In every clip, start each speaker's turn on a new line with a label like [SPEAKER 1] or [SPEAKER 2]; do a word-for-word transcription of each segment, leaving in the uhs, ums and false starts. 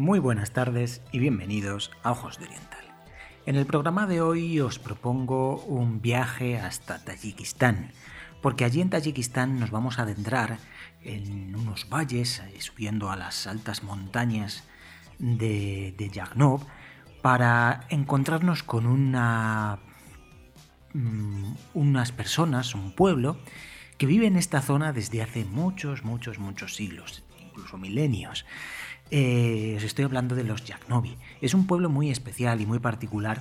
[SPEAKER 1] Muy buenas tardes y bienvenidos a Ojos de Oriental. En el programa de hoy os propongo un viaje hasta Tayikistán, porque allí en Tayikistán nos vamos a adentrar en unos valles, subiendo a las altas montañas de, de Yaghnov, para encontrarnos con una, um, unas personas, un pueblo, que vive en esta zona desde hace muchos, muchos, muchos siglos, incluso milenios. Eh, os estoy hablando de los Yaghnobi. Es un pueblo muy especial y muy particular,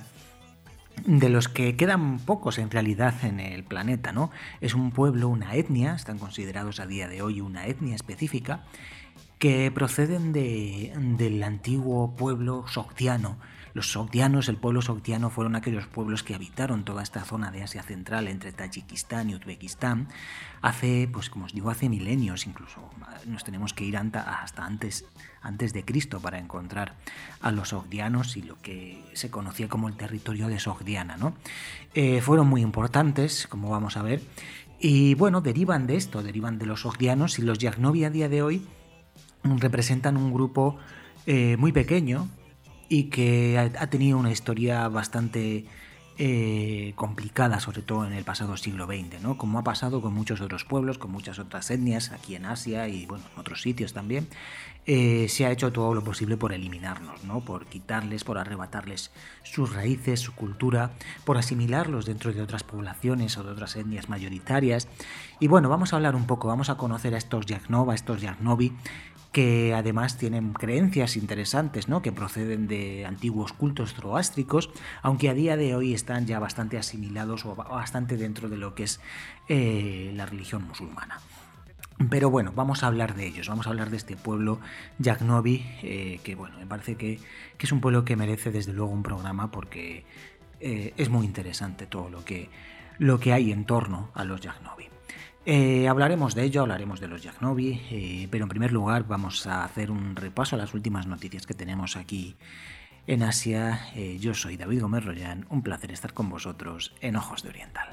[SPEAKER 1] de los que quedan pocos en realidad en el planeta, ¿no? Es un pueblo, una etnia, están considerados a día de hoy una etnia específica, que proceden de, del antiguo pueblo sogdiano. Los sogdianos, el pueblo sogdiano, fueron aquellos pueblos que habitaron toda esta zona de Asia Central entre Tayikistán y Uzbekistán hace, pues como os digo, hace milenios. Incluso nos tenemos que ir hasta antes, antes de Cristo para encontrar a los sogdianos y lo que se conocía como el territorio de Sogdiana, ¿no? Eh, fueron muy importantes, como vamos a ver, y bueno, derivan de esto, derivan de los sogdianos, y los Yaghnobi a día de hoy representan un grupo eh, muy pequeño y que ha, ha tenido una historia bastante eh, complicada, sobre todo en el pasado siglo veinte, ¿no? Como ha pasado con muchos otros pueblos, con muchas otras etnias aquí en Asia y bueno, en otros sitios también. Eh, se ha hecho todo lo posible por eliminarnos, ¿no? Por quitarles, por arrebatarles sus raíces, su cultura, por asimilarlos dentro de otras poblaciones o de otras etnias mayoritarias. Y bueno, vamos a hablar un poco, vamos a conocer a estos Yaghnov, a estos Yaghnobi, que además tienen creencias interesantes, ¿no? Que proceden de antiguos cultos zoroástricos, aunque a día de hoy están ya bastante asimilados o bastante dentro de lo que es eh, la religión musulmana. Pero bueno, vamos a hablar de ellos, vamos a hablar de este pueblo Yaghnobi, eh, que bueno, me parece que, que es un pueblo que merece desde luego un programa, porque eh, es muy interesante todo lo que, lo que hay en torno a los Yaghnobi. Eh, hablaremos de ello, hablaremos de los Yaghnobi, eh, pero en primer lugar vamos a hacer un repaso a las últimas noticias que tenemos aquí en Asia. Eh, yo soy David Gómez Rollán, un placer estar con vosotros en Ojos de Oriental.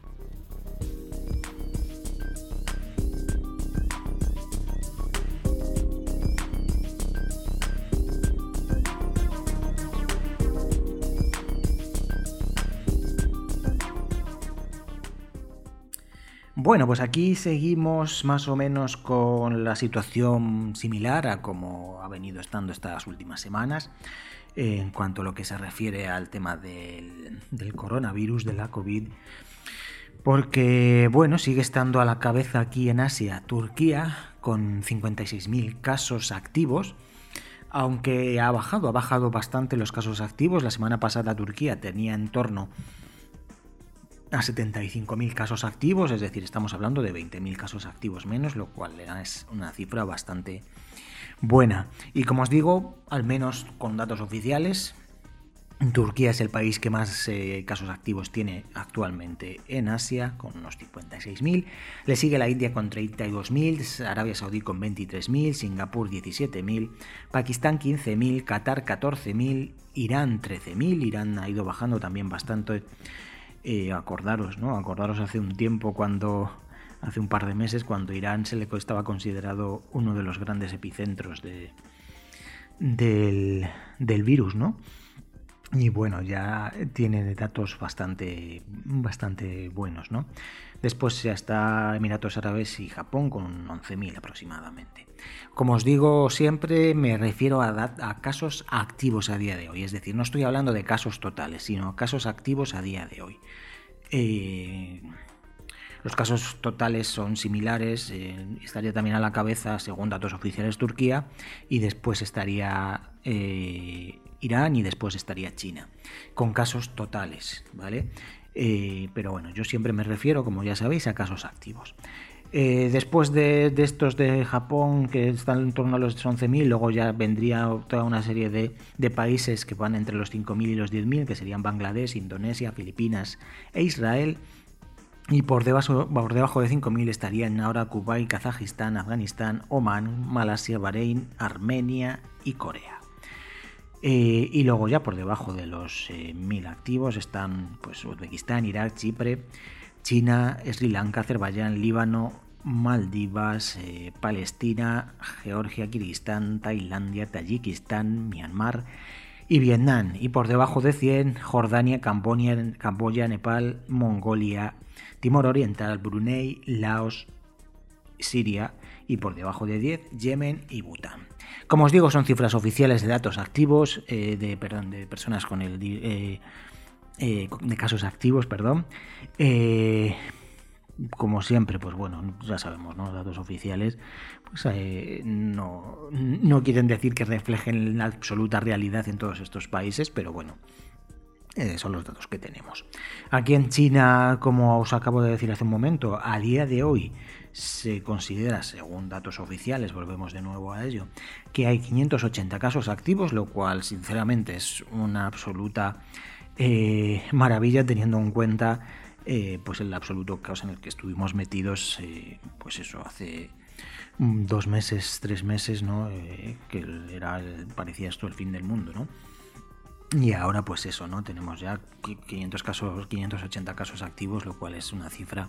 [SPEAKER 1] Bueno, pues aquí seguimos más o menos con la situación similar a como ha venido estando estas últimas semanas eh, en cuanto a lo que se refiere al tema del, del coronavirus, de la COVID, porque bueno, sigue estando a la cabeza aquí en Asia Turquía con cincuenta y seis mil casos activos, aunque ha bajado, ha bajado bastante los casos activos. La semana pasada Turquía tenía en torno a setenta y cinco mil casos activos, es decir, estamos hablando de veinte mil casos activos menos, lo cual es una cifra bastante buena. Y como os digo, al menos con datos oficiales, Turquía es el país que más eh, casos activos tiene actualmente en Asia, con unos cincuenta y seis mil. Le sigue la India con treinta y dos mil, Arabia Saudí con veintitrés mil, Singapur diecisiete mil, Pakistán quince mil, Qatar catorce mil, Irán trece mil. Irán ha ido bajando también bastante. Eh, acordaros, ¿no? Acordaros hace un tiempo, cuando hace un par de meses, cuando Irán se le estaba considerado uno de los grandes epicentros de, del, del virus, ¿no? Y bueno, ya tiene datos bastante, bastante buenos, ¿no? Después ya está Emiratos Árabes y Japón con once mil aproximadamente. Como os digo siempre, me refiero a, a casos activos a día de hoy. Es decir, no estoy hablando de casos totales, sino casos activos a día de hoy. Eh, los casos totales son similares. Eh, estaría también a la cabeza, según datos oficiales, Turquía, y después estaría eh, Irán, y después estaría China, con casos totales, ¿vale? Eh, pero bueno, yo siempre me refiero, como ya sabéis, a casos activos. Eh, después de, de estos de Japón, que están en torno a los once mil, luego ya vendría toda una serie de, de países que van entre los cinco mil y los diez mil, que serían Bangladesh, Indonesia, Filipinas e Israel. Y por debajo, por debajo de cinco mil estarían ahora Kuwait, Kazajistán, Afganistán, Omán, Malasia, Bahrein, Armenia y Corea. Eh, y luego ya por debajo de los eh, mil activos están pues Uzbekistán, Irak, Chipre, China, Sri Lanka, Azerbaiyán, Líbano, Maldivas, eh, Palestina, Georgia, Kirguistán, Tailandia, Tayikistán, Myanmar y Vietnam. Y por debajo de cien, Jordania, Camboya, Camboya, Nepal, Mongolia, Timor Oriental, Brunei, Laos, Siria, y por debajo de diez, Yemen y Bután. Como os digo, son cifras oficiales de datos activos, eh, de, perdón, de personas con el... Eh, eh, de casos activos, perdón. Eh, como siempre, pues bueno, ya sabemos, ¿no? Datos oficiales pues eh, no, no quieren decir que reflejen la absoluta realidad en todos estos países, pero bueno, Eh, son los datos que tenemos. Aquí en China, como os acabo de decir hace un momento, a día de hoy se considera, según datos oficiales, volvemos de nuevo a ello, que hay quinientos ochenta casos activos, lo cual sinceramente es una absoluta eh, maravilla, teniendo en cuenta eh, pues el absoluto caos en el que estuvimos metidos, eh, pues eso, hace dos meses, tres meses, ¿no? Eh, que era, parecía esto el fin del mundo, ¿no? Y ahora pues eso, ¿no? Tenemos ya quinientos casos, quinientos ochenta casos activos, lo cual es una cifra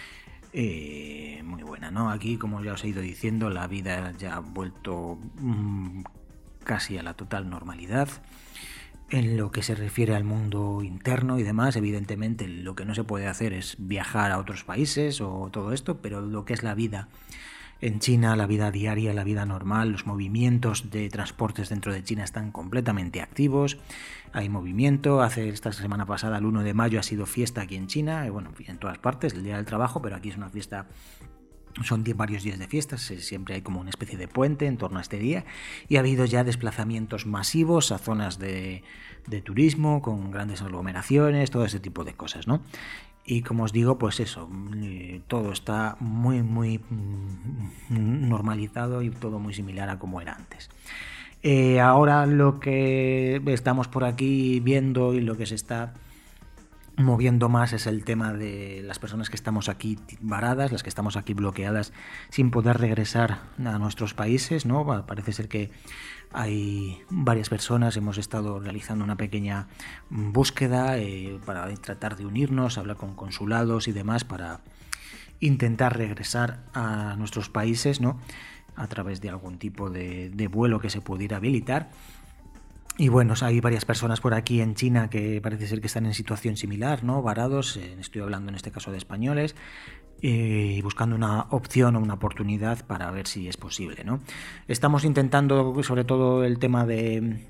[SPEAKER 1] eh, muy buena, ¿no? Aquí, como ya os he ido diciendo, la vida ya ha vuelto mmm, casi a la total normalidad. En lo que se refiere al mundo interno y demás, evidentemente lo que no se puede hacer es viajar a otros países o todo esto, pero lo que es la vida en China, la vida diaria, la vida normal, los movimientos de transportes dentro de China están completamente activos. Hay movimiento. Hace esta semana pasada, el uno de mayo, ha sido fiesta aquí en China, y bueno, en todas partes, el Día del Trabajo, pero aquí es una fiesta. Son varios días de fiestas, siempre hay como una especie de puente en torno a este día, y ha habido ya desplazamientos masivos a zonas de, de turismo, con grandes aglomeraciones, todo ese tipo de cosas, ¿no? Y como os digo, pues eso, todo está muy, muy normalizado y todo muy similar a como era antes. Eh, ahora lo que estamos por aquí viendo y lo que se está moviendo más es el tema de las personas que estamos aquí varadas, las que estamos aquí bloqueadas sin poder regresar a nuestros países, ¿no? Parece ser que hay varias personas, hemos estado realizando una pequeña búsqueda eh, para tratar de unirnos, hablar con consulados y demás para intentar regresar a nuestros países, ¿no? A través de algún tipo de, de vuelo que se pudiera habilitar. Y bueno, hay varias personas por aquí en China que parece ser que están en situación similar, ¿no? Varados, eh, estoy hablando en este caso de españoles, y eh, buscando una opción o una oportunidad para ver si es posible, ¿no? Estamos intentando, sobre todo, el tema de,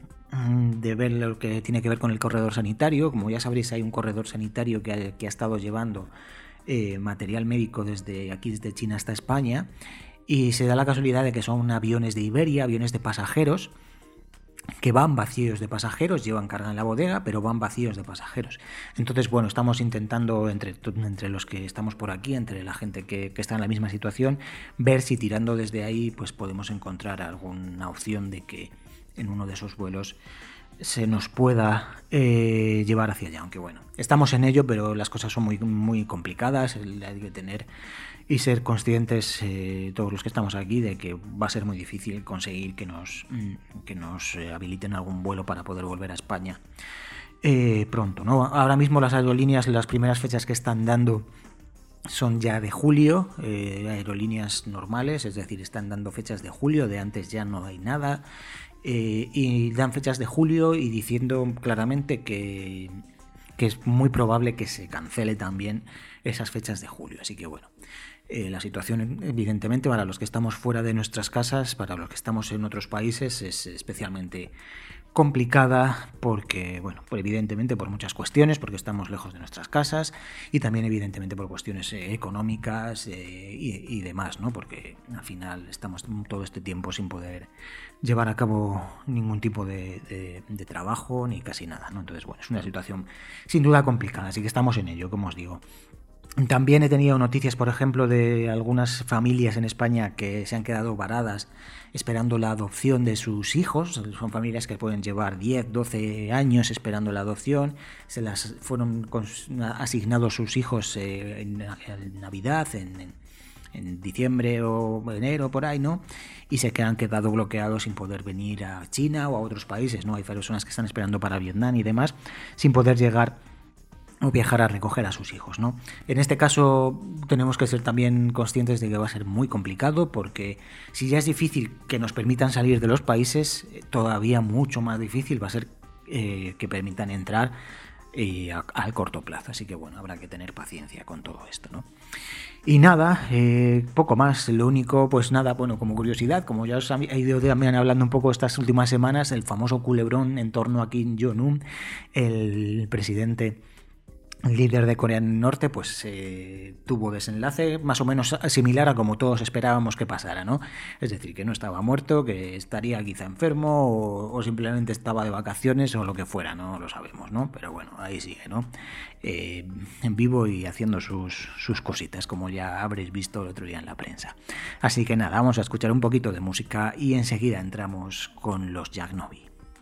[SPEAKER 1] de ver lo que tiene que ver con el corredor sanitario. Como ya sabréis, hay un corredor sanitario que ha, que ha estado llevando eh, material médico desde aquí, desde China hasta España, y se da la casualidad de que son aviones de Iberia, aviones de pasajeros, que van vacíos de pasajeros, llevan carga en la bodega, pero van vacíos de pasajeros. Entonces, bueno, estamos intentando, entre, entre los que estamos por aquí, entre la gente que, que está en la misma situación, ver si tirando desde ahí pues podemos encontrar alguna opción de que en uno de esos vuelos se nos pueda eh, llevar hacia allá. Aunque bueno, estamos en ello, pero las cosas son muy, muy complicadas. Hay que tener y ser conscientes, eh, todos los que estamos aquí, de que va a ser muy difícil conseguir que nos, que nos eh, habiliten algún vuelo para poder volver a España eh, pronto, ¿no? Ahora mismo las aerolíneas, las primeras fechas que están dando son ya de julio, eh, aerolíneas normales, es decir, están dando fechas de julio, de antes ya no hay nada, eh, y dan fechas de julio y diciendo claramente que, que es muy probable que se cancele también esas fechas de julio, así que bueno. Eh, la situación, evidentemente, para los que estamos fuera de nuestras casas, para los que estamos en otros países, es especialmente complicada porque, bueno, pues evidentemente por muchas cuestiones, porque estamos lejos de nuestras casas, y también evidentemente por cuestiones eh, económicas eh, y, y demás, ¿no? Porque al final estamos todo este tiempo sin poder llevar a cabo ningún tipo de, de, de trabajo ni casi nada, ¿no? Entonces, bueno, es una situación sin duda complicada, así que estamos en ello, como os digo. También he tenido noticias, por ejemplo, de algunas familias en España que se han quedado varadas esperando la adopción de sus hijos. Son familias que pueden llevar diez, doce años esperando la adopción. Se las fueron asignados sus hijos eh, en, en Navidad, en, en, en diciembre o enero, por ahí, ¿no? Y se han quedado bloqueados sin poder venir a China o a otros países, ¿no? Hay personas que están esperando para Vietnam y demás, sin poder llegar o viajar a recoger a sus hijos, ¿no? En este caso tenemos que ser también conscientes de que va a ser muy complicado, porque si ya es difícil que nos permitan salir de los países, todavía mucho más difícil va a ser eh, que permitan entrar eh, a, al corto plazo. Así que bueno, habrá que tener paciencia con todo esto, ¿no? Y nada, eh, poco más. Lo único, pues nada, bueno, como curiosidad, como ya os he ido también hablando un poco estas últimas semanas, el famoso culebrón en torno a Kim Jong-un, el presidente líder de Corea del Norte, pues eh, tuvo desenlace más o menos similar a como todos esperábamos que pasara, ¿no? Es decir, que no estaba muerto, que estaría quizá enfermo o, o simplemente estaba de vacaciones o lo que fuera, no lo sabemos, ¿no? Pero bueno, ahí sigue, ¿no? Eh, en vivo y haciendo sus, sus cositas, como ya habréis visto el otro día en la prensa. Así que nada, vamos a escuchar un poquito de música y enseguida entramos con los Jack Novi.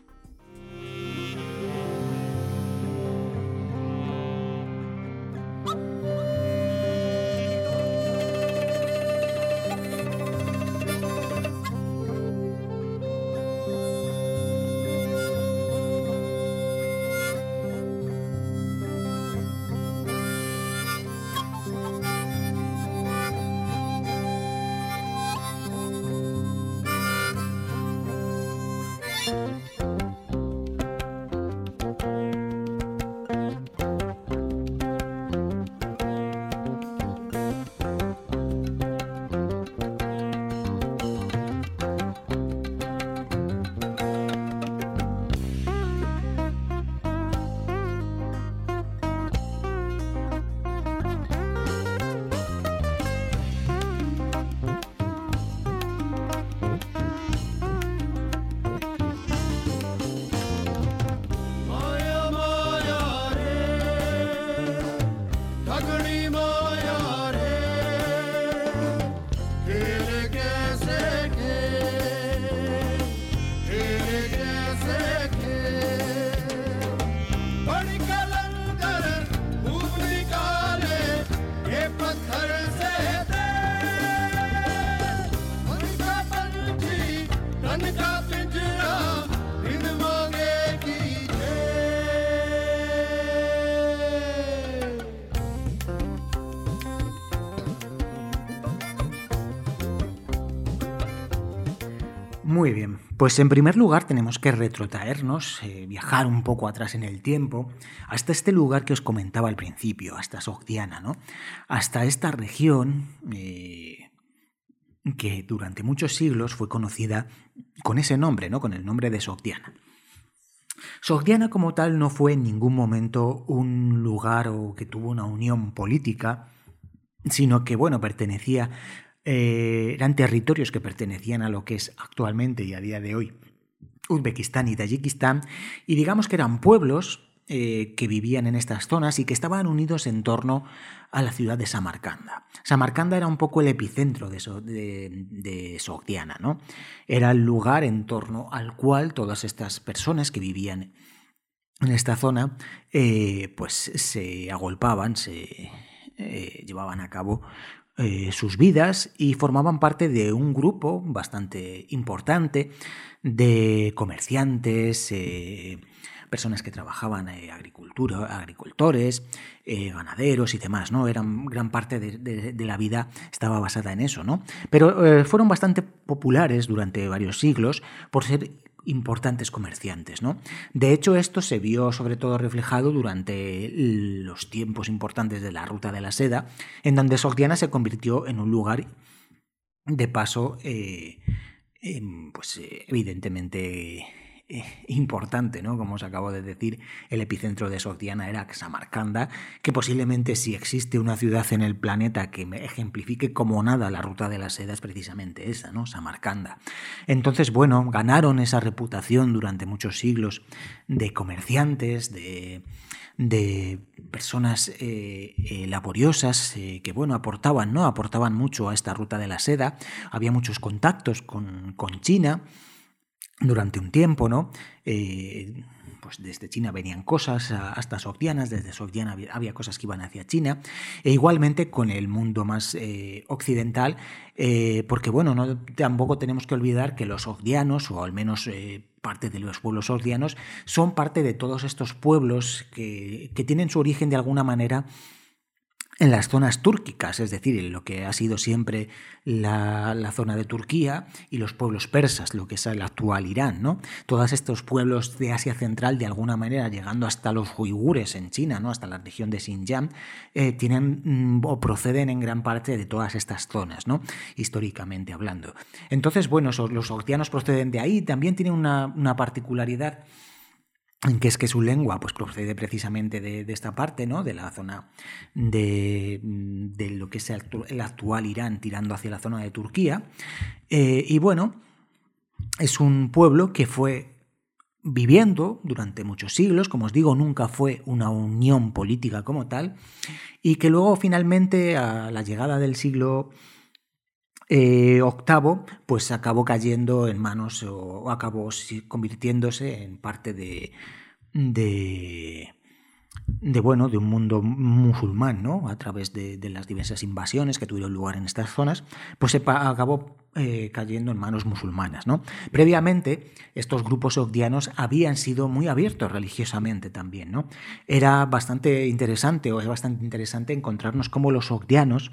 [SPEAKER 1] Muy bien, pues en primer lugar tenemos que retrotraernos, eh, viajar un poco atrás en el tiempo, hasta este lugar que os comentaba al principio, hasta Sogdiana, ¿no? Hasta esta región eh, que durante muchos siglos fue conocida con ese nombre, ¿no? Con el nombre de Sogdiana. Sogdiana como tal no fue en ningún momento un lugar o que tuvo una unión política, sino que, bueno, pertenecía... Eh, eran territorios que pertenecían a lo que es actualmente y a día de hoy Uzbekistán y Tayikistán, y digamos que eran pueblos eh, que vivían en estas zonas y que estaban unidos en torno a la ciudad de Samarcanda. Samarcanda era un poco el epicentro de, so, de, de Sogdiana, ¿no? Era el lugar en torno al cual todas estas personas que vivían en esta zona eh, pues se agolpaban, se eh, llevaban a cabo Eh, sus vidas y formaban parte de un grupo bastante importante de comerciantes, eh, personas que trabajaban en eh, agricultura, agricultores, eh, ganaderos y demás, ¿no? Eran gran parte de, de, de la vida estaba basada en eso, ¿no? Pero eh, fueron bastante populares durante varios siglos por ser importantes comerciantes, ¿no? De hecho, esto se vio sobre todo reflejado durante los tiempos importantes de la Ruta de la Seda, en donde Sogdiana se convirtió en un lugar de paso, eh, eh, pues eh, evidentemente eh, importante, ¿no? Como os acabo de decir, el epicentro de Sogdiana era Samarcanda, que posiblemente si existe una ciudad en el planeta que me ejemplifique como nada la Ruta de la Seda es precisamente esa, ¿no? Samarcanda. Entonces, bueno, ganaron esa reputación durante muchos siglos de comerciantes, de, de personas eh, eh, laboriosas eh, que, bueno, aportaban, ¿no? Aportaban mucho a esta Ruta de la Seda. Había muchos contactos con, con China durante un tiempo, ¿no? Eh, pues desde China venían cosas hasta Sogdiana, desde Sogdiana había, había cosas que iban hacia China, e igualmente con el mundo más eh, occidental, eh, porque bueno, no, tampoco tenemos que olvidar que los sogdianos, o al menos eh, parte de los pueblos sogdianos, son parte de todos estos pueblos que, que tienen su origen de alguna manera en las zonas túrquicas, es decir, en lo que ha sido siempre la, la zona de Turquía y los pueblos persas, lo que es el actual Irán, ¿no? Todos estos pueblos de Asia Central, de alguna manera, llegando hasta los uigures en China, ¿no? Hasta la región de Xinjiang, eh, tienen mm, o proceden en gran parte de todas estas zonas, ¿no? Históricamente hablando. Entonces, bueno, los sogdianos proceden de ahí, también tienen una, una particularidad, que es que su lengua pues procede precisamente de, de esta parte, ¿no? De la zona de, de lo que es el, el actual Irán, tirando hacia la zona de Turquía. Eh, y bueno, es un pueblo que fue viviendo durante muchos siglos, como os digo, nunca fue una unión política como tal, y que luego finalmente, a la llegada del siglo Eh, octavo, pues acabó cayendo en manos o, o acabó convirtiéndose en parte de, de, de, bueno, de un mundo musulmán, ¿no? A través de, de las diversas invasiones que tuvieron lugar en estas zonas, pues se acabó eh, cayendo en manos musulmanas, ¿no? Previamente, estos grupos sogdianos habían sido muy abiertos religiosamente también, ¿no? Era bastante interesante, o es bastante interesante encontrarnos cómo los sogdianos,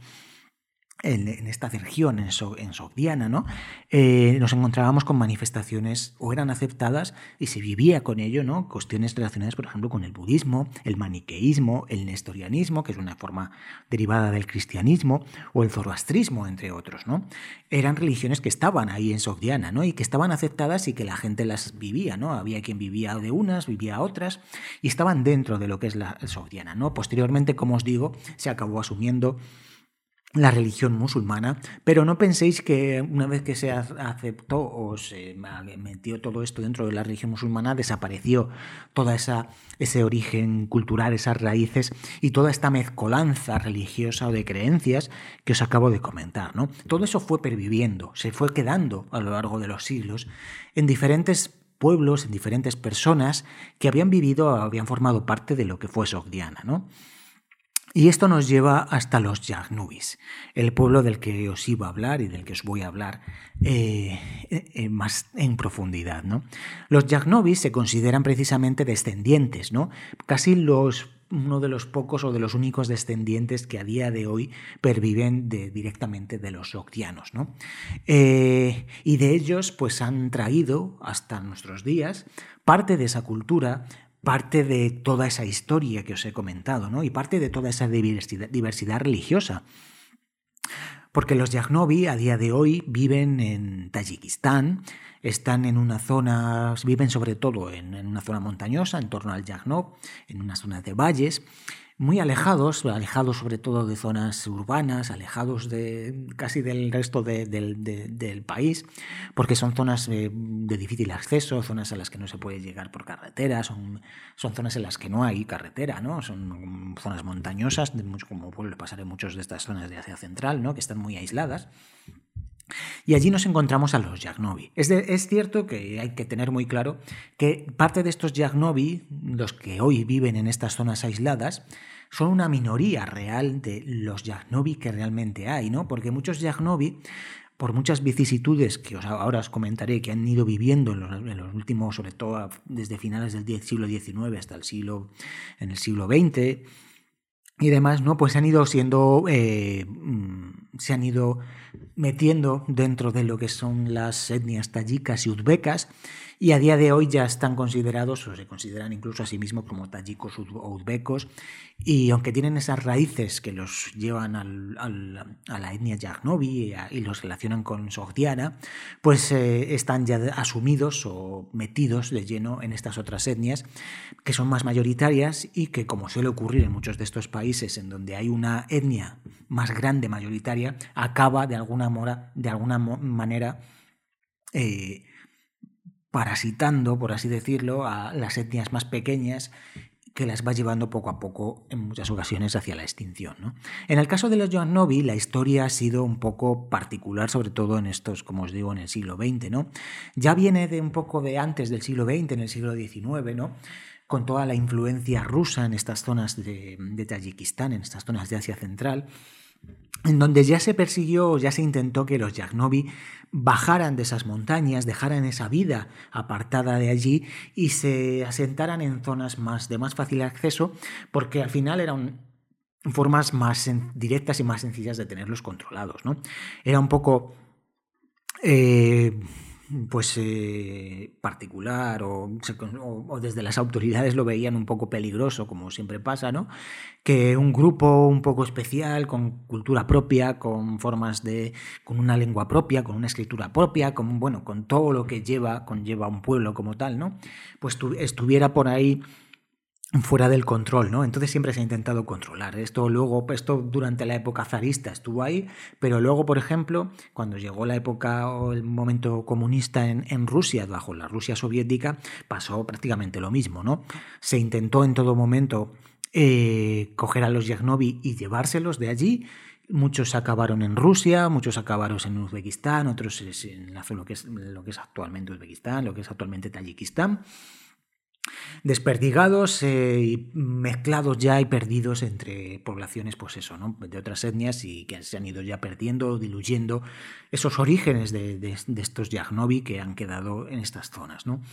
[SPEAKER 1] En, en esta región, en, so, en Sogdiana, ¿no? Eh, nos encontrábamos con manifestaciones o eran aceptadas y se vivía con ello, ¿no? Cuestiones relacionadas, por ejemplo, con el budismo, el maniqueísmo, el nestorianismo, que es una forma derivada del cristianismo, o el zoroastrismo, entre otros, ¿no? Eran religiones que estaban ahí en Sogdiana, ¿no? Y que estaban aceptadas y que la gente las vivía, ¿no? Había quien vivía de unas, vivía otras, y estaban dentro de lo que es la Sogdiana, ¿no? Posteriormente, como os digo, se acabó asumiendo la religión musulmana, pero no penséis que una vez que se aceptó o se metió todo esto dentro de la religión musulmana, desapareció toda esa ese origen cultural, esas raíces y toda esta mezcolanza religiosa o de creencias que os acabo de comentar, ¿no? Todo eso fue perviviendo, se fue quedando a lo largo de los siglos en diferentes pueblos, en diferentes personas que habían vivido, habían formado parte de lo que fue Sogdiana, ¿no? Y esto nos lleva hasta los Yagnubis, el pueblo del que os iba a hablar y del que os voy a hablar eh, eh, más en profundidad, ¿no? Los Yagnubis se consideran precisamente descendientes, ¿no? Casi los, uno de los pocos o de los únicos descendientes que a día de hoy perviven de, directamente de los sogdianos, ¿no? Eh, y de ellos pues han traído hasta nuestros días parte de esa cultura, parte de toda esa historia que os he comentado, ¿no? Y parte de toda esa diversidad, diversidad religiosa. Porque los Yagnovi a día de hoy viven en Tayikistán, están en una zona, viven sobre todo en, en una zona montañosa, en torno al Yagnov, en una zona de valles, muy alejados, alejados sobre todo de zonas urbanas, alejados de casi del resto de, de, de, del país, porque son zonas de, de difícil acceso, zonas a las que no se puede llegar por carretera, son, son zonas en las que no hay carretera, ¿no? Son zonas montañosas, como puede pasar en muchas de estas zonas de Asia Central, ¿no? Que están muy aisladas. Y allí nos encontramos a los Yagnovi. Es, de, es cierto que hay que tener muy claro que parte de estos Yagnovi, los que hoy viven en estas zonas aisladas, son una minoría real de los Yagnovi que realmente hay, ¿no? Porque muchos Yagnovi, por muchas vicisitudes que os, ahora os comentaré, que han ido viviendo en los, en los últimos, sobre todo desde finales del siglo diecinueve hasta el siglo, en el siglo veinte y demás, ¿no? Pues han ido siendo, eh, se han ido metiendo dentro de lo que son las etnias tayicas y uzbecas, y a día de hoy ya están considerados, o se consideran incluso a sí mismos como tayicos o uzbecos, y aunque tienen esas raíces que los llevan al, al, a la etnia Yagnovi y, y los relacionan con Sogdiana, pues eh, están ya asumidos o metidos de lleno en estas otras etnias que son más mayoritarias y que, como suele ocurrir en muchos de estos países en donde hay una etnia más grande mayoritaria, acaba de alguna, mora, de alguna manera eh, parasitando, por así decirlo, a las etnias más pequeñas, que las va llevando poco a poco en muchas ocasiones hacia la extinción, ¿no? En el caso de los Yagnovi, la historia ha sido un poco particular, sobre todo en estos, como os digo, en el siglo veinte, ¿no? Ya viene de un poco de antes del siglo veinte, en el siglo diecinueve, ¿no? Con toda la influencia rusa en estas zonas de, de Tayikistán, en estas zonas de Asia Central. en donde ya se persiguió, ya se intentó que los Yagnovi bajaran de esas montañas, dejaran esa vida apartada de allí y se asentaran en zonas más, de más fácil acceso, porque al final eran formas más directas y más sencillas de tenerlos controlados, ¿no? Era un poco... Eh, pues eh, particular o, o, o desde las autoridades lo veían un poco peligroso, como siempre pasa, ¿no? Que un grupo un poco especial, con cultura propia, con formas de, con una lengua propia, con una escritura propia, con, bueno, con todo lo que lleva, conlleva un pueblo como tal, ¿no? Pues tu, estuviera por ahí fuera del control, ¿no? Entonces siempre se ha intentado controlar. Esto luego, esto durante la época zarista estuvo ahí, pero luego, por ejemplo, cuando llegó la época o el momento comunista en, en Rusia, bajo la Rusia soviética, pasó prácticamente lo mismo, ¿no? Se intentó en todo momento eh, coger a los Yagnovi y llevárselos de allí. Muchos acabaron en Rusia, muchos acabaron en Uzbekistán, otros en la, lo, que es, lo que es actualmente Uzbekistán, lo que es actualmente Tayikistán. Desperdigados eh, y mezclados ya y perdidos entre poblaciones, pues eso, ¿no? De otras etnias y que se han ido ya perdiendo, diluyendo esos orígenes de, de, de estos Yagnovi que han quedado en estas zonas, ¿no?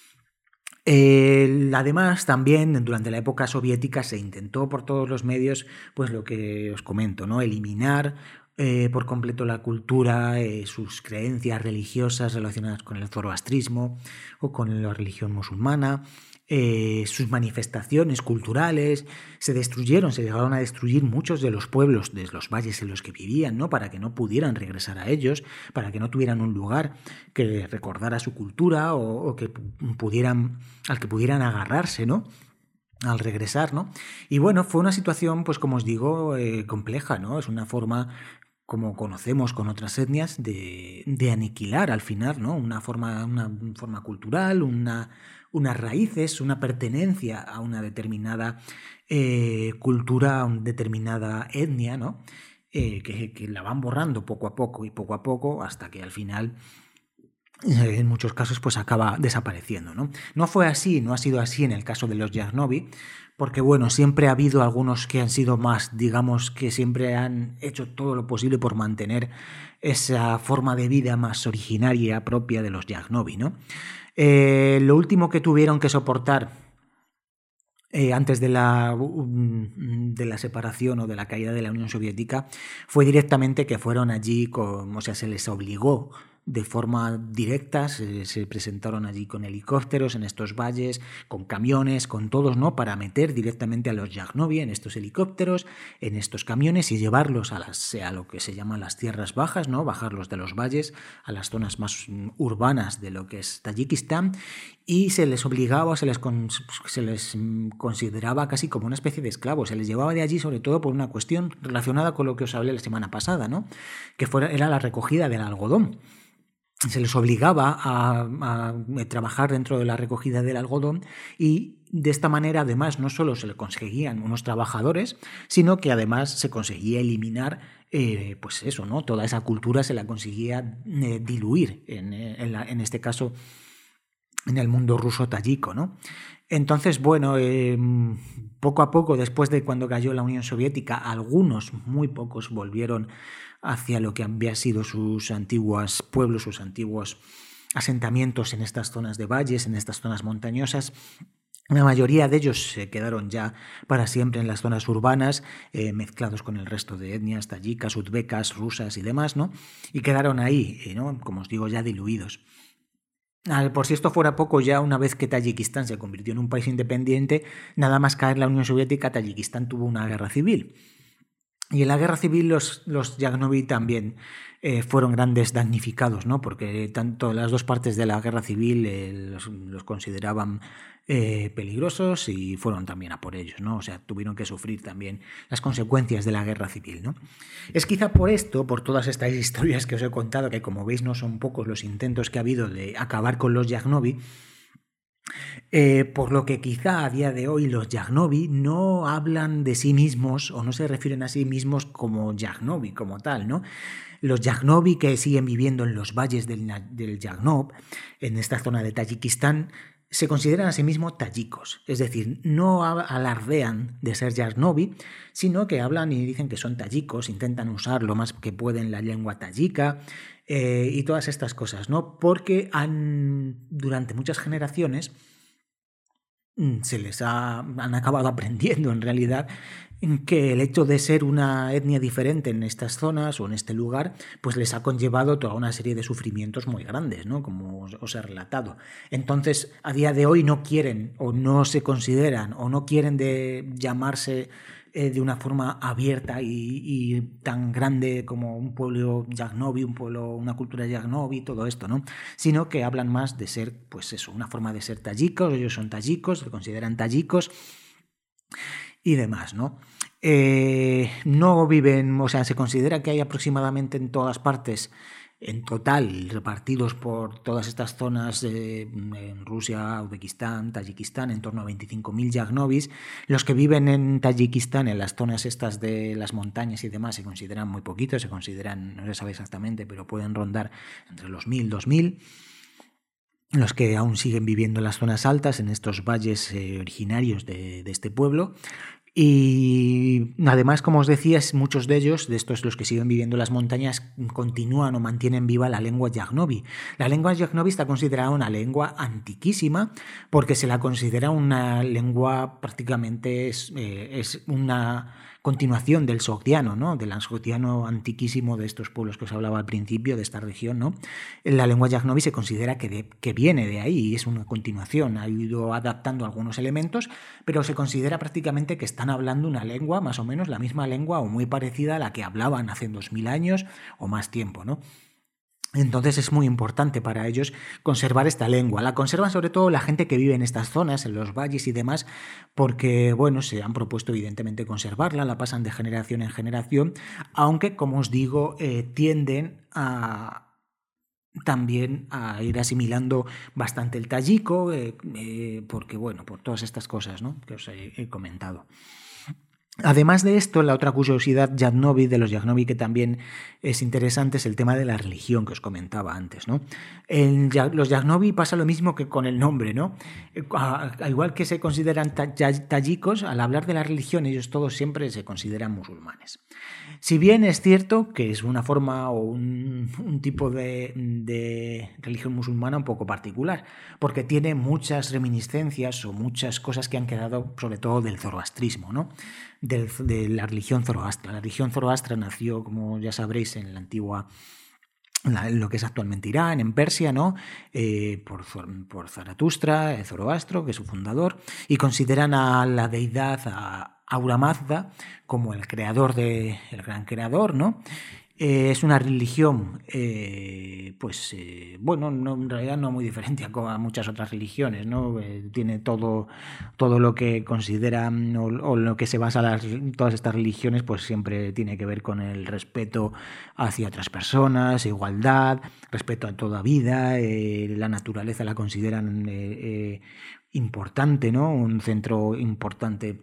[SPEAKER 1] Eh, además, también durante la época soviética se intentó por todos los medios, pues lo que os comento, ¿no? Eliminar eh, por completo la cultura, eh, sus creencias religiosas relacionadas con el zoroastrismo o con la religión musulmana. Eh, sus manifestaciones culturales se destruyeron, se llegaron a destruir muchos de los pueblos de los valles en los que vivían, ¿no? Para que no pudieran regresar a ellos, para que no tuvieran un lugar que recordara su cultura o, o que pudieran, al que pudieran agarrarse, ¿no? Al regresar, ¿no? Y bueno, fue una situación, pues como os digo, eh, compleja, ¿no? Es una forma, como conocemos con otras etnias, de, de aniquilar al final, ¿no? Una forma, una forma cultural, una, unas raíces, una pertenencia a una determinada eh, cultura, a una determinada etnia, ¿no? Eh, que, que la van borrando poco a poco y poco a poco hasta que al final, eh, en muchos casos, pues acaba desapareciendo, ¿no? No fue así, no ha sido así en el caso de los Yagnovi, porque bueno, siempre ha habido algunos que han sido más, digamos, que siempre han hecho todo lo posible por mantener esa forma de vida más originaria propia de los Yagnovi, ¿no? Eh, lo último que tuvieron que soportar eh, antes de la, de la separación o de la caída de la Unión Soviética fue directamente que fueron allí, con, o sea, se les obligó de forma directa, se, se presentaron allí con helicópteros en estos valles, con camiones, con todos, ¿no? Para meter directamente a los Yagnovi en estos helicópteros, en estos camiones y llevarlos a, las, a lo que se llaman las tierras bajas, ¿no? Bajarlos de los valles a las zonas más urbanas de lo que es Tayikistán, y se les obligaba, se les, con, se les consideraba casi como una especie de esclavos, se les llevaba de allí sobre todo por una cuestión relacionada con lo que os hablé la semana pasada, ¿no? Que fuera, era la recogida del algodón. Se les obligaba a, a trabajar dentro de la recogida del algodón y de esta manera además no solo se le conseguían unos trabajadores, sino que además se conseguía eliminar eh, pues eso, ¿no? Toda esa cultura se la conseguía eh, diluir en, en, la, en este caso en el mundo ruso tayico, ¿no? Entonces, bueno, eh, poco a poco, después de cuando cayó la Unión Soviética, algunos, muy pocos, volvieron hacia lo que había sido sus antiguos pueblos, sus antiguos asentamientos en estas zonas de valles, en estas zonas montañosas. La mayoría de ellos se quedaron ya para siempre en las zonas urbanas, eh, mezclados con el resto de etnias, tayicas, uzbecas, rusas y demás, ¿no? Y quedaron ahí, ¿no? Como os digo, ya diluidos. Por si esto fuera poco, ya una vez que Tayikistán se convirtió en un país independiente, nada más caer la Unión Soviética, Tayikistán tuvo una guerra civil. Y en la guerra civil los, los Yagnovi también eh, fueron grandes damnificados, ¿no? Porque tanto las dos partes de la guerra civil eh, los, los consideraban eh, peligrosos y fueron también a por ellos, ¿no? O sea, tuvieron que sufrir también las consecuencias de la guerra civil, ¿no? Es quizá por esto, por todas estas historias que os he contado, que como veis no son pocos los intentos que ha habido de acabar con los Yagnovi, Eh, por lo que quizá a día de hoy los Yagnovi no hablan de sí mismos o no se refieren a sí mismos como Yagnovi, como tal, ¿no? Los Yagnovi que siguen viviendo en los valles del, del Yagnov, en esta zona de Tayikistán, se consideran a sí mismos tayikos, es decir, no alardean de ser yagnovi, sino que hablan y dicen que son tayikos, intentan usar lo más que pueden la lengua tayika eh, y todas estas cosas, ¿no? Porque han, durante muchas generaciones se les ha, han acabado aprendiendo en realidad que el hecho de ser una etnia diferente en estas zonas o en este lugar, pues les ha conllevado toda una serie de sufrimientos muy grandes, ¿no? Como os, os he relatado. Entonces, a día de hoy no quieren o no se consideran o no quieren de llamarse eh, de una forma abierta y, y tan grande como un pueblo yagnovi, un pueblo, una cultura yagnovi, todo esto, ¿no? Sino que hablan más de ser, pues eso, una forma de ser tayikos, ellos son tayikos, se consideran tayikos y demás, ¿no? Eh, no viven, o sea, se considera que hay aproximadamente en todas partes, en total, repartidos por todas estas zonas eh, en Rusia, Uzbekistán, Tayikistán, en torno a veinticinco mil yagnovis. Los que viven en Tayikistán, en las zonas estas de las montañas y demás, se consideran muy poquitos, se consideran, no se sabe exactamente, pero pueden rondar entre los mil, dos mil. Los que aún siguen viviendo en las zonas altas, en estos valles eh, originarios de, de este pueblo. Y además, como os decía, muchos de ellos, de estos los que siguen viviendo en las montañas, continúan o mantienen viva la lengua yagnovi. La lengua yagnovi está considerada una lengua antiquísima porque se la considera una lengua prácticamente, es, eh, es una continuación del sogdiano, ¿no? Del sogdiano antiquísimo de estos pueblos que os hablaba al principio, de esta región, ¿no? La lengua yagnovi se considera que, de, que viene de ahí, es una continuación, ha ido adaptando algunos elementos, pero se considera prácticamente que están hablando una lengua, más o menos la misma lengua o muy parecida a la que hablaban hace dos mil años o más tiempo, ¿no? Entonces es muy importante para ellos conservar esta lengua. La conservan sobre todo la gente que vive en estas zonas, en los valles y demás, porque, bueno, se han propuesto evidentemente conservarla, la pasan de generación en generación, aunque, como os digo, eh, tienden a... también a ir asimilando bastante el tayiko, eh, eh, porque, bueno, por todas estas cosas, ¿no?, que os he, he comentado. Además de esto, la otra curiosidad yagnovi, de los yagnovi, que también es interesante, es el tema de la religión que os comentaba antes, ¿no? En los yagnovi pasa lo mismo que con el nombre, ¿no? Al igual que se consideran tayikos, al hablar de la religión, ellos todos siempre se consideran musulmanes. Si bien es cierto que es una forma o un, un tipo de, de religión musulmana un poco particular, porque tiene muchas reminiscencias o muchas cosas que han quedado sobre todo del zoroastrismo, ¿no? De, de la religión zoroastra. La religión zoroastra nació, como ya sabréis, en la antigua, la, lo que es actualmente Irán, en Persia, ¿no? Eh, por, por Zaratustra, eh, Zoroastro, que es su fundador, y consideran a la deidad, a Ahura Mazda, como el creador de, el gran creador, ¿no? Eh, es una religión, eh, pues, eh, bueno, no, en realidad no muy diferente a, a muchas otras religiones, ¿no? Eh, tiene todo, todo lo que consideran o, o lo que se basa las, todas estas religiones, pues siempre tiene que ver con el respeto hacia otras personas, igualdad, respeto a toda vida, eh, la naturaleza la consideran eh, eh, importante, ¿no? Un centro importante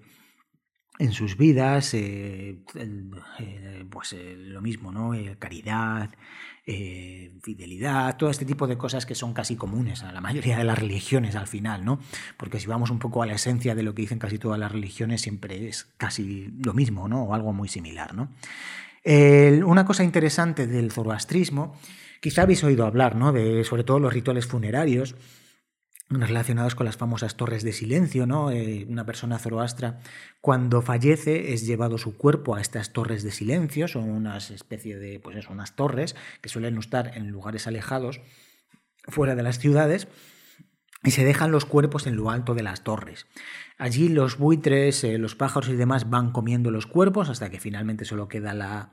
[SPEAKER 1] en sus vidas, eh, eh, pues eh, lo mismo, ¿no? Eh, caridad, eh, fidelidad, todo este tipo de cosas que son casi comunes a la mayoría de las religiones al final, ¿no? Porque si vamos un poco a la esencia de lo que dicen casi todas las religiones, siempre es casi lo mismo, ¿no? O algo muy similar, ¿no? Eh, una cosa interesante del zoroastrismo, quizá habéis oído hablar, ¿no? De sobre todo los rituales funerarios relacionados con las famosas torres de silencio, ¿no? Eh, una persona zoroastra, cuando fallece, es llevado su cuerpo a estas torres de silencio, son unas especie de, pues eso, unas torres que suelen estar en lugares alejados, fuera de las ciudades, y se dejan los cuerpos en lo alto de las torres. Allí los buitres, eh, los pájaros y demás van comiendo los cuerpos hasta que finalmente solo queda la,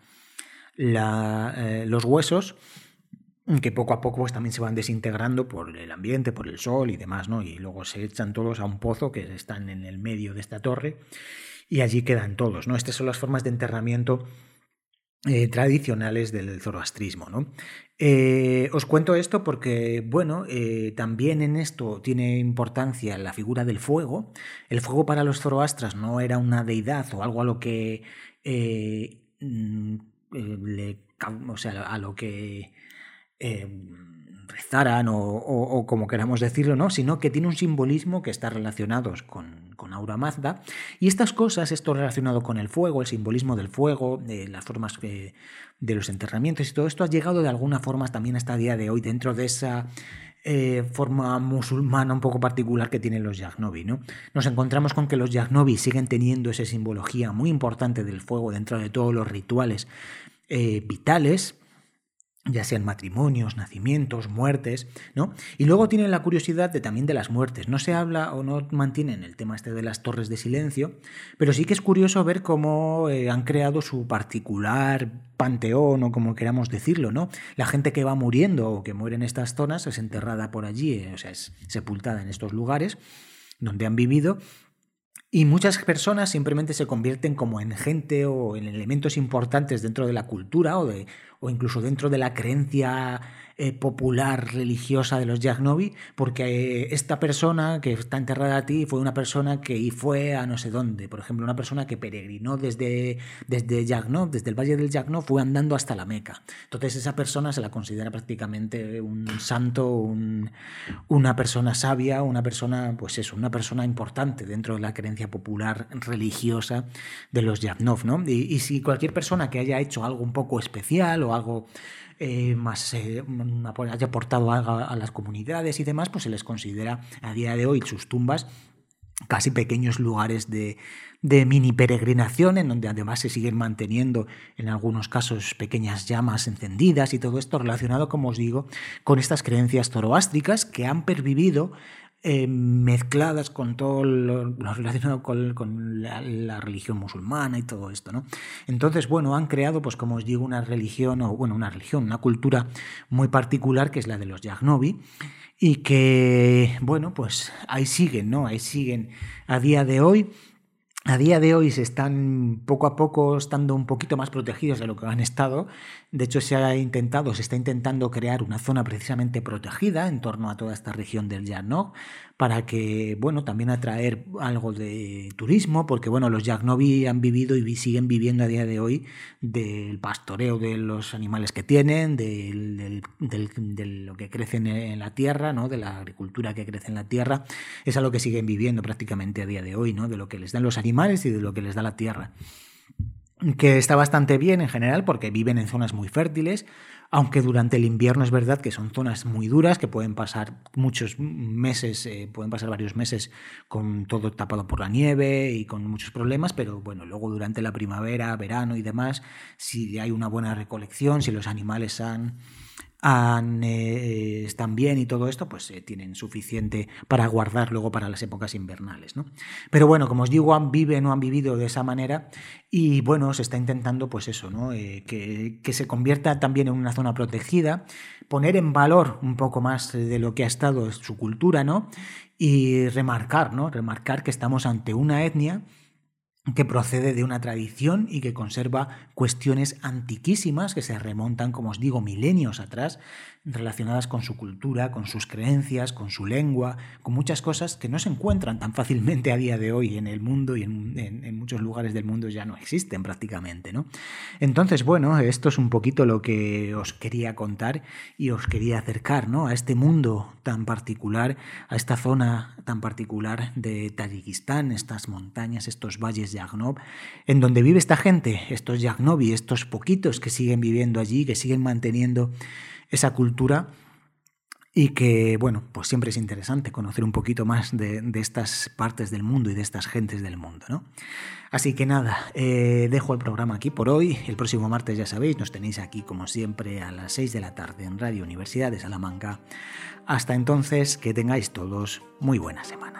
[SPEAKER 1] la, eh, los huesos, que poco a poco pues, también se van desintegrando por el ambiente, por el sol y demás, ¿no? Y luego se echan todos a un pozo que están en el medio de esta torre y allí quedan todos, ¿no? Estas son las formas de enterramiento eh, tradicionales del zoroastrismo, ¿no? Eh, os cuento esto porque, bueno, eh, también en esto tiene importancia la figura del fuego. El fuego para los zoroastras no era una deidad o algo a lo que eh, le, o sea, a lo que Eh, rezaran o, o, o como queramos decirlo, ¿no? Sino que tiene un simbolismo que está relacionado con, con Ahura Mazda. Y estas cosas, esto relacionado con el fuego, el simbolismo del fuego, de las formas que, de los enterramientos y todo esto, ha llegado de alguna forma también hasta el día de hoy dentro de esa eh, forma musulmana un poco particular que tienen los Yagnovi, ¿no? Nos encontramos con que los Yagnovi siguen teniendo esa simbología muy importante del fuego dentro de todos los rituales eh, vitales, ya sean matrimonios, nacimientos, muertes, ¿no? Y luego tienen la curiosidad de, también de las muertes. No se habla o no mantienen el tema este de las torres de silencio, pero sí que es curioso ver cómo eh, han creado su particular panteón, o como queramos decirlo, ¿no? La gente que va muriendo o que muere en estas zonas es enterrada por allí, eh, o sea, es sepultada en estos lugares donde han vivido. Y muchas personas simplemente se convierten como en gente o en elementos importantes dentro de la cultura o, de, o incluso dentro de la creencia eh, popular religiosa de los Yagnovi, porque eh, esta persona que está enterrada a ti fue una persona que fue a no sé dónde. Por ejemplo, una persona que peregrinó desde, desde Yagnov, desde el Valle del Yagnov, fue andando hasta la Meca. Entonces esa persona se la considera prácticamente un santo, un, una persona sabia, una persona, pues eso, una persona importante dentro de la creencia popular religiosa de los Yagnov, ¿no? Y, y si cualquier persona que haya hecho algo un poco especial o algo eh, más eh, haya aportado algo a las comunidades y demás, pues se les considera a día de hoy sus tumbas casi pequeños lugares de, de mini peregrinación, en donde además se siguen manteniendo en algunos casos pequeñas llamas encendidas y todo esto relacionado, como os digo, con estas creencias zoroástricas que han pervivido Eh, mezcladas con todo lo, lo relacionado con, con la, la religión musulmana y todo esto, ¿no? Entonces, bueno, han creado, pues como os digo, una religión, o bueno, una religión, una cultura muy particular, que es la de los Yagnovi, y que, bueno, pues ahí siguen, ¿no? Ahí siguen a día de hoy. A día de hoy se están poco a poco estando un poquito más protegidos de lo que han estado. De hecho, se ha intentado, se está intentando crear una zona precisamente protegida en torno a toda esta región del Yagnov, para que, bueno, también atraer algo de turismo, porque, bueno, los Yagnovi han vivido y siguen viviendo a día de hoy del pastoreo de los animales que tienen, del, del, del, de lo que crece en la tierra, ¿no? De la agricultura que crece en la tierra. Es algo que siguen viviendo prácticamente a día de hoy, ¿no? De lo que les dan los animales y de lo que les da la tierra, que está bastante bien en general porque viven en zonas muy fértiles, aunque durante el invierno es verdad que son zonas muy duras, que pueden pasar muchos meses, eh, pueden pasar varios meses con todo tapado por la nieve y con muchos problemas, pero bueno, luego durante la primavera, verano y demás, si hay una buena recolección, si los animales han... Han, eh, están bien y todo esto, pues eh, tienen suficiente para guardar luego para las épocas invernales, ¿no? Pero bueno, como os digo, han, viven o han vivido de esa manera y bueno, se está intentando pues eso, ¿no? Eh, que, que se convierta también en una zona protegida, poner en valor un poco más de lo que ha estado su cultura, ¿no? Y remarcar, ¿no? Remarcar que estamos ante una etnia que procede de una tradición y que conserva cuestiones antiquísimas que se remontan, como os digo, milenios atrás, relacionadas con su cultura, con sus creencias, con su lengua, con muchas cosas que no se encuentran tan fácilmente a día de hoy en el mundo y en, en, en muchos lugares del mundo ya no existen prácticamente, ¿no? Entonces, bueno, esto es un poquito lo que os quería contar y os quería acercar, ¿no? A este mundo tan particular, a esta zona tan particular de Tayikistán, estas montañas, estos valles Yagnov, en donde vive esta gente, estos Yagnovi, estos poquitos que siguen viviendo allí, que siguen manteniendo esa cultura y que, bueno, pues siempre es interesante conocer un poquito más de, de estas partes del mundo y de estas gentes del mundo, ¿no? Así que nada, eh, dejo el programa aquí por hoy. El próximo martes, ya sabéis, nos tenéis aquí como siempre a las seis de la tarde en Radio Universidad de Salamanca. Hasta entonces, que tengáis todos muy buena semana.